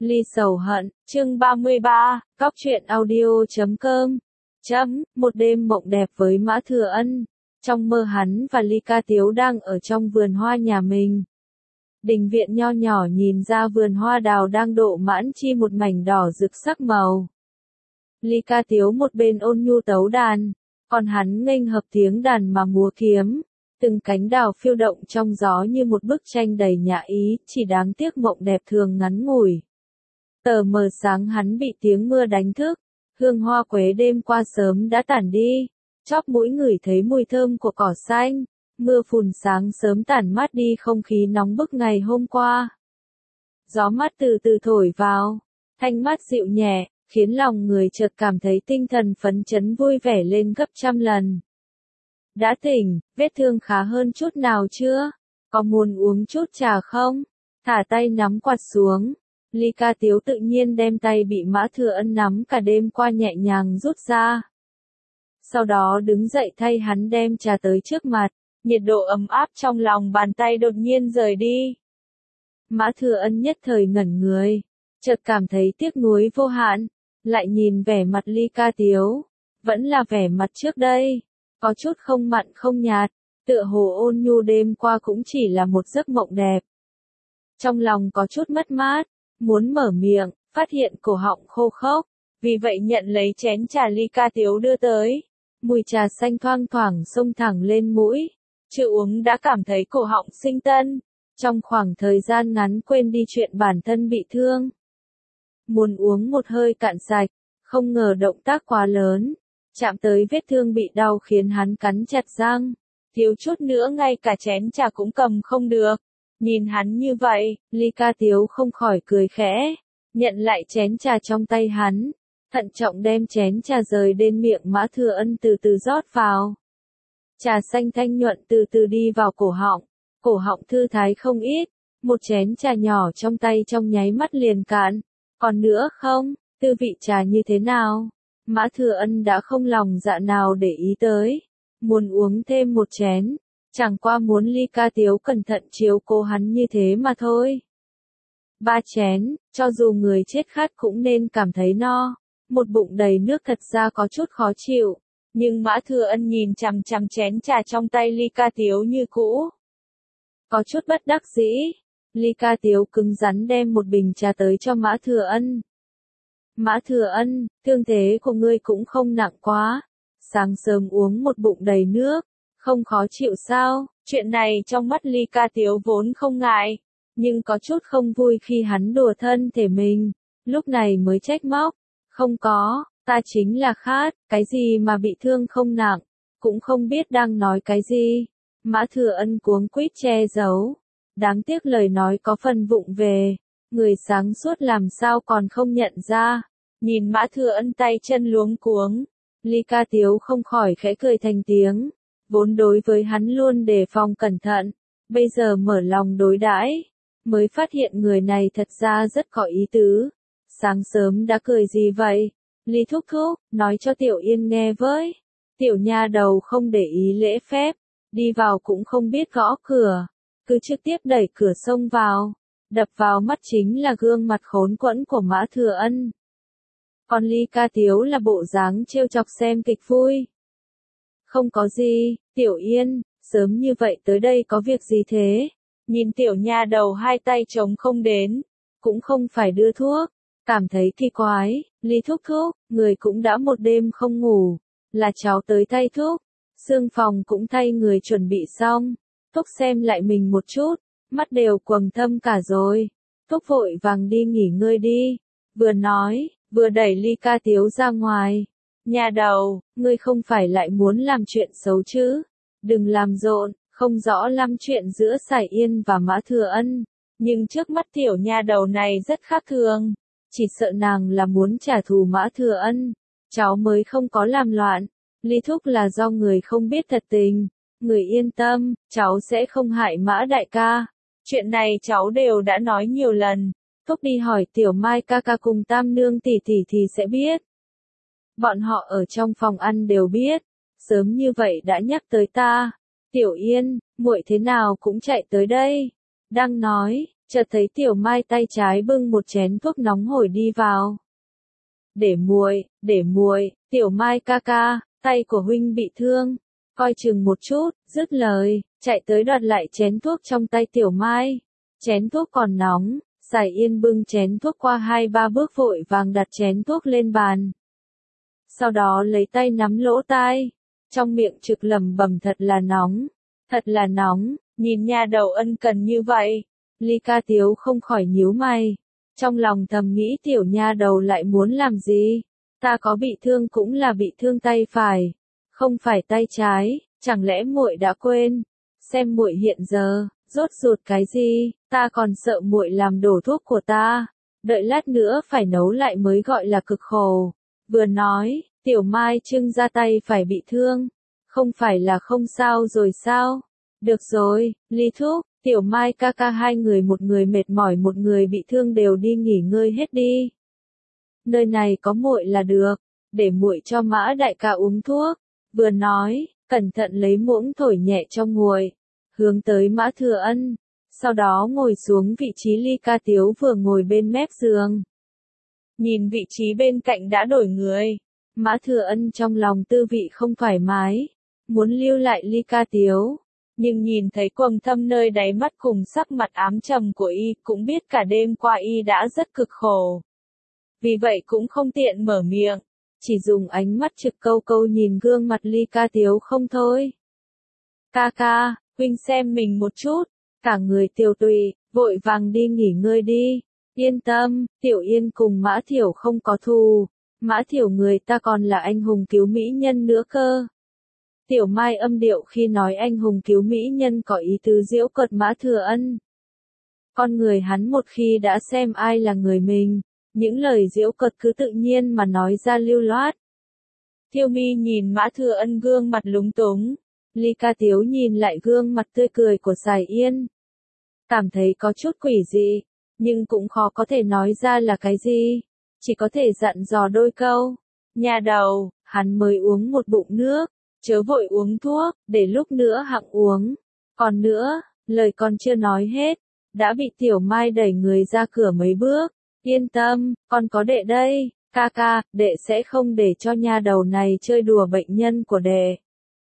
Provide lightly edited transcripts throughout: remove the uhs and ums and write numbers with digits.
Ly sầu hận, chương 33, Cóc truyện audio.com. Một đêm mộng đẹp với Mã Thừa Ân. Trong mơ hắn và Ly Ca Tiếu đang ở trong vườn hoa nhà mình. Đình viện nho nhỏ nhìn ra vườn hoa đào đang độ mãn chi một mảnh đỏ rực sắc màu. Ly Ca Tiếu một bên ôn nhu tấu đàn, còn hắn nghênh hợp tiếng đàn mà múa kiếm. Từng cánh đào phiêu động trong gió như một bức tranh đầy nhã ý, chỉ đáng tiếc mộng đẹp thường ngắn ngủi. Tờ mờ sáng hắn bị tiếng mưa đánh thức, hương hoa quế đêm qua sớm đã tản đi, chóp mũi ngửi thấy mùi thơm của cỏ xanh, mưa phùn sáng sớm tản mát đi không khí nóng bức ngày hôm qua. Gió mát từ từ thổi vào, thanh mát dịu nhẹ, khiến lòng người chợt cảm thấy tinh thần phấn chấn vui vẻ lên gấp trăm lần. Đã tỉnh, vết thương khá hơn chút nào chưa? Có muốn uống chút trà không? Thả tay nắm quạt xuống. Ly Ca Tiếu tự nhiên đem tay bị Mã Thừa Ân nắm cả đêm qua nhẹ nhàng rút ra. Sau đó đứng dậy thay hắn đem trà tới trước mặt, nhiệt độ ấm áp trong lòng bàn tay đột nhiên rời đi. Mã Thừa Ân nhất thời ngẩn người, chợt cảm thấy tiếc nuối vô hạn, lại nhìn vẻ mặt Ly Ca Tiếu, vẫn là vẻ mặt trước đây, có chút không mặn không nhạt, tựa hồ ôn nhu đêm qua cũng chỉ là một giấc mộng đẹp. Trong lòng có chút mất mát, muốn mở miệng, phát hiện cổ họng khô khốc, vì vậy nhận lấy chén trà Ly Ca Tiếu đưa tới. Mùi trà xanh thoang thoảng xông thẳng lên mũi, chưa uống đã cảm thấy cổ họng sinh tân, trong khoảng thời gian ngắn quên đi chuyện bản thân bị thương. Muốn uống một hơi cạn sạch, không ngờ động tác quá lớn, chạm tới vết thương bị đau khiến hắn cắn chặt răng, thiếu chút nữa ngay cả chén trà cũng cầm không được. Nhìn hắn như vậy, Ly Ca Tiếu không khỏi cười khẽ, nhận lại chén trà trong tay hắn, thận trọng đem chén trà rời đến miệng Mã Thừa Ân từ từ rót vào. Trà xanh thanh nhuận từ từ đi vào cổ họng thư thái không ít, một chén trà nhỏ trong tay trong nháy mắt liền cạn, còn nữa không, tư vị trà như thế nào? Mã Thừa Ân đã không lòng dạ nào để ý tới, muốn uống thêm một chén. Chẳng qua muốn Ly Ca Tiếu cẩn thận chiếu cố hắn như thế mà thôi. 3 chén, cho dù người chết khát cũng nên cảm thấy no, một bụng đầy nước thật ra có chút khó chịu, nhưng Mã Thừa Ân nhìn chằm chằm chén trà trong tay Ly Ca Tiếu như cũ. Có chút bất đắc dĩ, Ly Ca Tiếu cứng rắn đem một bình trà tới cho Mã Thừa Ân. Mã Thừa Ân, thương thế của ngươi cũng không nặng quá, sáng sớm uống một bụng đầy nước. Không khó chịu sao? Chuyện này trong mắt Ly Ca Tiếu vốn không ngại, nhưng có chút không vui khi hắn đùa thân thể mình, lúc này mới trách móc. Không có, ta chính là khát, cái gì mà bị thương không nặng, cũng không biết đang nói cái gì. Mã Thừa Ân cuống quýt che giấu, đáng tiếc lời nói có phần vụng về, người sáng suốt làm sao còn không nhận ra. Nhìn Mã Thừa Ân tay chân luống cuống, Ly Ca Tiếu không khỏi khẽ cười thành tiếng. Vốn đối với hắn luôn đề phòng cẩn thận, bây giờ mở lòng đối đãi, mới phát hiện người này thật ra rất có ý tứ. Sáng sớm đã cười gì vậy? Ly thúc thúc, nói cho Tiểu Yên nghe với. Tiểu nha đầu không để ý lễ phép, đi vào cũng không biết gõ cửa, cứ trực tiếp đẩy cửa xông vào, đập vào mắt chính là gương mặt khốn quẫn của Mã Thừa Ân. Còn Ly Ca Tiếu là bộ dáng trêu chọc xem kịch vui. Không có gì, Tiểu Yên, sớm như vậy tới đây có việc gì thế? Nhìn tiểu nha đầu hai tay trống không đến, cũng không phải đưa thuốc, cảm thấy kỳ quái, Ly thúc thúc, người cũng đã một đêm không ngủ, là cháu tới thay thuốc, xương phòng cũng thay người chuẩn bị xong, thúc xem lại mình một chút, mắt đều quầng thâm cả rồi, thúc vội vàng đi nghỉ ngơi đi, vừa nói, vừa đẩy Ly Ca Tiếu ra ngoài. Nhà đầu, ngươi không phải lại muốn làm chuyện xấu chứ? Đừng làm rộn, không rõ lắm chuyện giữa Sải Yên và Mã Thừa Ân, nhưng trước mắt tiểu nha đầu này rất khác thường, chỉ sợ nàng là muốn trả thù Mã Thừa Ân, cháu mới không có làm loạn, Ly thúc là do người không biết thật tình, người yên tâm, cháu sẽ không hại Mã đại ca, chuyện này cháu đều đã nói nhiều lần, thúc đi hỏi tiểu Mai ca ca cùng Tam nương tỷ tỷ thì sẽ biết. Bọn họ ở trong phòng ăn đều biết, sớm như vậy đã nhắc tới ta. Tiểu Yên, muội thế nào cũng chạy tới đây. Đang nói, chợt thấy Tiểu Mai tay trái bưng một chén thuốc nóng hổi đi vào. Để muội, Tiểu Mai ca ca, tay của huynh bị thương, coi chừng một chút, dứt lời, chạy tới đoạt lại chén thuốc trong tay Tiểu Mai. Chén thuốc còn nóng, Sải Yên bưng chén thuốc qua 2-3 bước vội vàng đặt chén thuốc lên bàn. Sau đó lấy tay nắm lỗ tai, trong miệng trực lẩm bẩm thật là nóng, nhìn nha đầu ân cần như vậy. Ly Ca Tiếu không khỏi nhíu mày, trong lòng thầm nghĩ tiểu nha đầu lại muốn làm gì, ta có bị thương cũng là bị thương tay phải, không phải tay trái, chẳng lẽ muội đã quên, xem muội hiện giờ, rốt ruột cái gì, ta còn sợ muội làm đổ thuốc của ta, đợi lát nữa phải nấu lại mới gọi là cực khổ. Vừa nói, Tiểu Mai trưng ra tay phải bị thương, không phải là không sao rồi sao? Được rồi, Ly thúc, Tiểu Mai ca ca hai người, một người mệt mỏi một người bị thương đều đi nghỉ ngơi hết đi. Nơi này có muội là được, để muội cho Mã đại ca uống thuốc. Vừa nói, cẩn thận lấy muỗng thổi nhẹ cho nguội, hướng tới Mã Thừa Ân, sau đó ngồi xuống vị trí Ly Ca Tiếu vừa ngồi bên mép giường. Nhìn vị trí bên cạnh đã đổi người, Mã Thừa Ân trong lòng tư vị không thoải mái, muốn lưu lại Ly Ca Tiếu, nhưng nhìn thấy Quầng Thâm nơi đáy mắt cùng sắc mặt ám trầm của y, cũng biết cả đêm qua y đã rất cực khổ. Vì vậy cũng không tiện mở miệng, chỉ dùng ánh mắt trực câu câu nhìn gương mặt Ly Ca Tiếu không thôi. Ca ca, huynh xem mình một chút, cả người tiêu tụy, vội vàng đi nghỉ ngơi đi. Yên tâm, Tiểu Yên cùng Mã Thiểu không có thù, Mã Thiểu người ta còn là anh hùng cứu mỹ nhân nữa cơ. Tiểu Mai âm điệu khi nói anh hùng cứu mỹ nhân có ý tứ giễu cợt Mã Thừa Ân. Con người hắn một khi đã xem ai là người mình, những lời giễu cợt cứ tự nhiên mà nói ra lưu loát. Thiêu Mi nhìn Mã Thừa Ân gương mặt lúng túng, Ly Ca Tiếu nhìn lại gương mặt tươi cười của Sải Yên, cảm thấy có chút quỷ dị, nhưng cũng khó có thể nói ra là cái gì, chỉ có thể dặn dò đôi câu. Nhà đầu, hắn mới uống một bụng nước, chớ vội uống thuốc, để lúc nữa hặng uống. Còn nữa, lời con chưa nói hết, đã bị Tiểu Mai đẩy người ra cửa mấy bước. Yên tâm, con có đệ đây, ca ca, đệ sẽ không để cho nha đầu này chơi đùa bệnh nhân của đệ.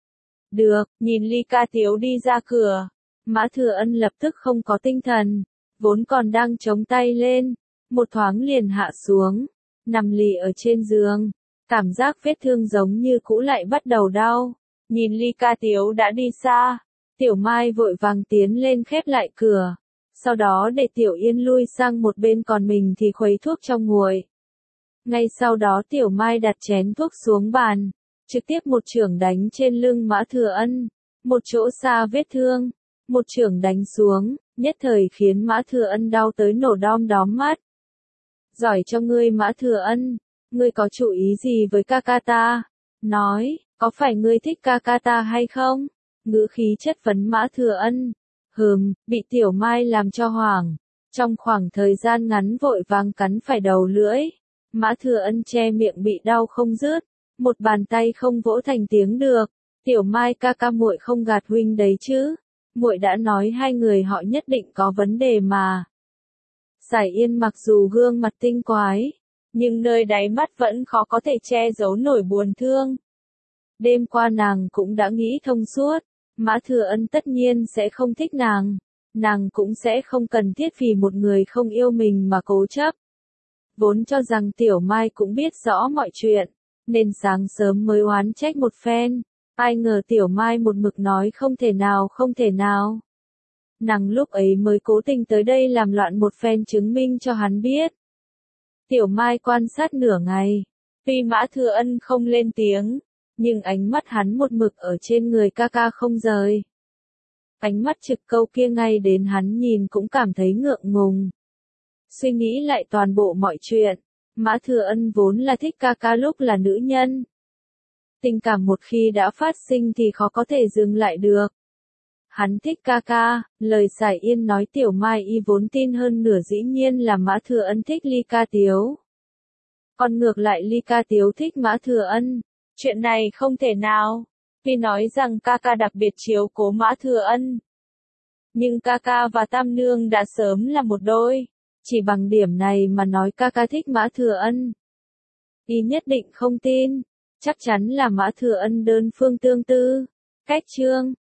Được, nhìn Ly Ca Tiếu đi ra cửa, Mã Thừa Ân lập tức không có tinh thần, vốn còn đang chống tay lên, một thoáng liền hạ xuống, nằm lì ở trên giường, cảm giác vết thương giống như cũ lại bắt đầu đau. Nhìn Ly Ca Tiếu đã đi xa, Tiểu Mai vội vàng tiến lên khép lại cửa, sau đó để Tiểu Yên lui sang một bên còn mình thì khuấy thuốc trong nguội. Ngay sau đó Tiểu Mai đặt chén thuốc xuống bàn, trực tiếp một chưởng đánh trên lưng Mã Thừa Ân, một chỗ xa vết thương, một chưởng đánh xuống, nhất thời khiến Mã Thừa Ân đau tới nổ đom đóm mắt. Giỏi cho ngươi Mã Thừa Ân, ngươi có chủ ý gì với ca ca ta? Nói, có phải ngươi thích ca ca ta hay không? Ngữ khí chất vấn Mã Thừa Ân. Bị Tiểu Mai làm cho hoảng, trong khoảng thời gian ngắn vội vàng cắn phải đầu lưỡi. Mã Thừa Ân che miệng bị đau không dứt, một bàn tay không vỗ thành tiếng được. Tiểu Mai ca ca muội không gạt huynh đấy chứ? Muội đã nói hai người họ nhất định có vấn đề mà. Sải Yên mặc dù gương mặt tinh quái, nhưng nơi đáy mắt vẫn khó có thể che giấu nổi buồn thương. Đêm qua nàng cũng đã nghĩ thông suốt, Mã Thừa Ân tất nhiên sẽ không thích nàng cũng sẽ không cần thiết vì một người không yêu mình mà cố chấp. Vốn cho rằng Tiểu Mai cũng biết rõ mọi chuyện, nên sáng sớm mới oán trách một phen, ai ngờ Tiểu Mai một mực nói không thể nào. Nàng lúc ấy mới cố tình tới đây làm loạn một phen chứng minh cho hắn biết. Tiểu Mai quan sát nửa ngày, tuy Mã Thừa Ân không lên tiếng, nhưng ánh mắt hắn một mực ở trên người ca ca không rời. Ánh mắt trực câu kia ngay đến hắn nhìn cũng cảm thấy ngượng ngùng. Suy nghĩ lại toàn bộ mọi chuyện, Mã Thừa Ân vốn là thích ca ca lúc là nữ nhân. Tình cảm một khi đã phát sinh thì khó có thể dừng lại được. Hắn thích ca ca, lời Sải Yên nói Tiểu Mai y vốn tin hơn nửa dĩ nhiên là Mã Thừa Ân thích Ly Ca Tiếu. Còn ngược lại Ly Ca Tiếu thích Mã Thừa Ân. Chuyện này không thể nào, vì nói rằng ca ca đặc biệt chiếu cố Mã Thừa Ân. Nhưng ca ca và Tam Nương đã sớm là một đôi. Chỉ bằng điểm này mà nói ca ca thích Mã Thừa Ân. Y nhất định không tin. Chắc chắn là Mã Thừa Ân đơn phương tương tư. Cách chương